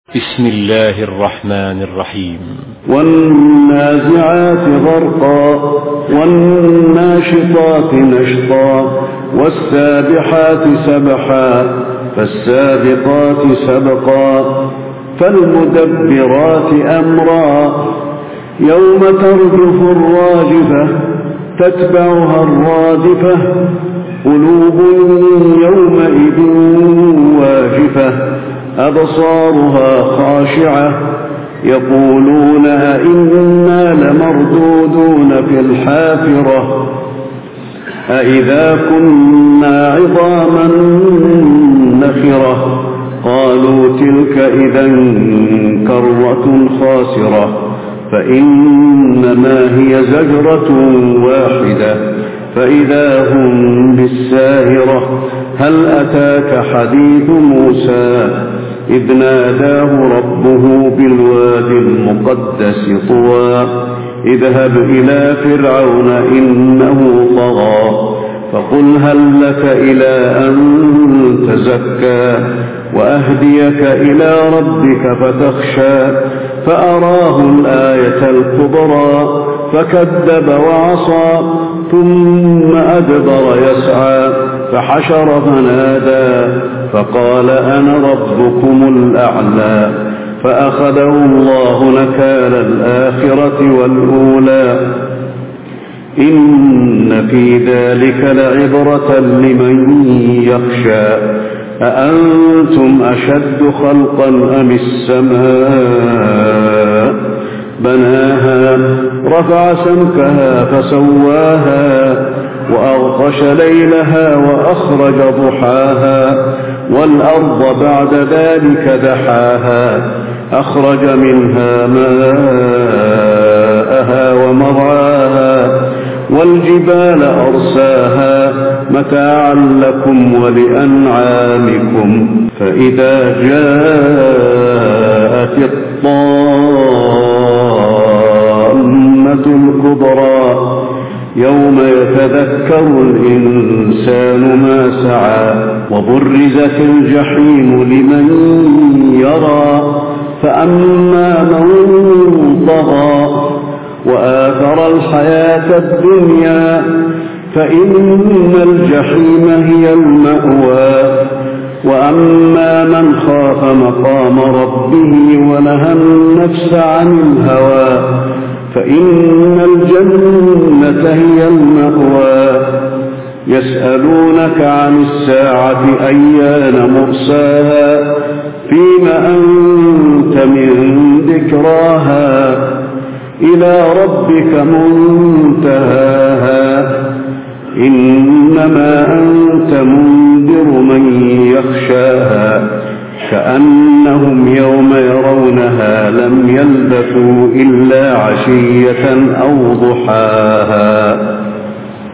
بسم الله الرحمن الرحيم. والنازعات غرقا والناشطات نشطا والسابحات سبحا فالسابقات سبقا فالمدبرات أمرا يوم ترجف الراجفة تتبعها الرادفة قلوب يومئذ واجفة أبصارها خاشعة يقولون أئنا لمردودون في الحافرة أئذا كنا عظاما نخرة قالوا تلك إذا كرة خاسرة فإنما هي زجرة واحدة فإذا هم بالساهرة هل أتاك حديث موسى إذ ناداه ربه بالوادي المقدس طوى اذهب إلى فرعون إنه طغى فقل هل لك إلى أن تزكى وأهديك إلى ربك فتخشى فأراه الآية الكبرى فكذب وعصى ثم أدبر يسعى فحشر فنادى فقال أنا ربكم الأعلى فأخذه الله نكال الآخرة والأولى إن في ذلك لعبرة لمن يخشى أأنتم أشد خلقا أم السماء بناها رفع سمكها فسواها وأغطش ليلها وأخرج ضحاها والأرض بعد ذلك دحاها أخرج منها ماءها ومرعاها والجبال أرساها متاعا لكم ولأنعامكم فإذا جاءت الطامة الكبرى يوم يتذكر الإنسان ما سعى وبرزت الجحيم لمن يرى فأما من طغى وآثر الحياة الدنيا فإن الجحيم هي المأوى وأما من خاف مقام ربه ونهى النفس عن الهوى فإن الجنة هي المأوى يسألونك عن الساعة أيان مرساها فيم أنت من ذكراها إلى ربك منتهاها إنما أنت منذر من يخشاها كأنهم يوم يرونها لم يلبثوا إلا عشية أو ضحاها.